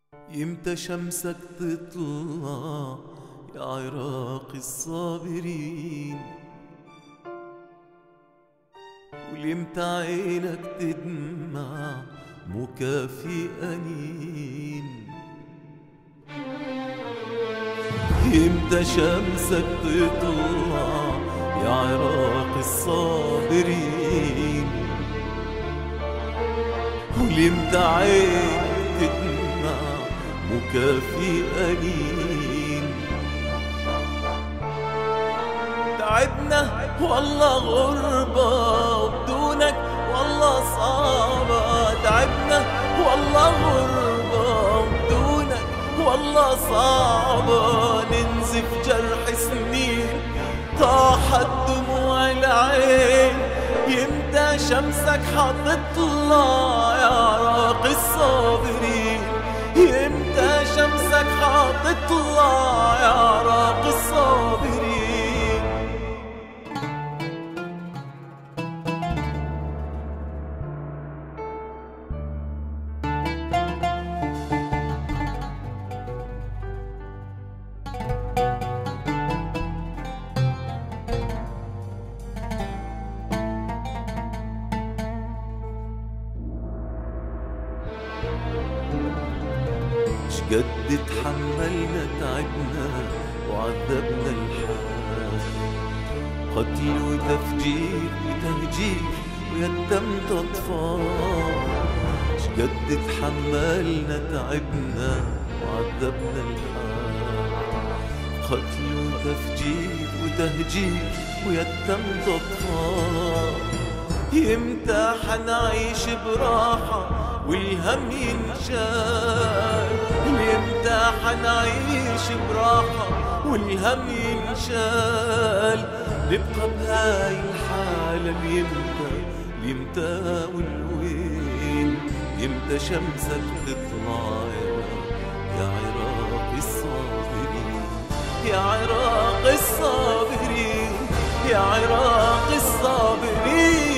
يمتى شمسك تطلع يا عراق الصابرين، وليمتى عينك تدمع مكافي أنين. يمتى شمسك تطلع يا عراق الصابرين، وليمتى عينك تدمع مكافي أنين. تعبنا والله غربة وبدونك والله صعبة، تعبنا والله غربة وبدونك والله صعبة. ننزف جرح سنين طاحت دموع العين، يمتى شمسك حتطلع يا عراق الصابرين، يمتى شمسك حتطلع يا عراق الصابرين. شقد تحملنا تعبنا وعذبنا الحال، قتل وتفجير وتهجير ويتمت أطفال. شقد تحملنا تعبنا وعذبنا الحال، قتل وتفجير وتهجير ويتمت أطفال. يمتى حنعيش براحة والهم ينشال، يمتى حنعيش براحة والهم ينشال. نبقى بهاي الحالة ليمتى والوين، يمتى شمسك تطلع يا عراق الصابرين، يا عراق الصابرين، يا عراق الصابرين.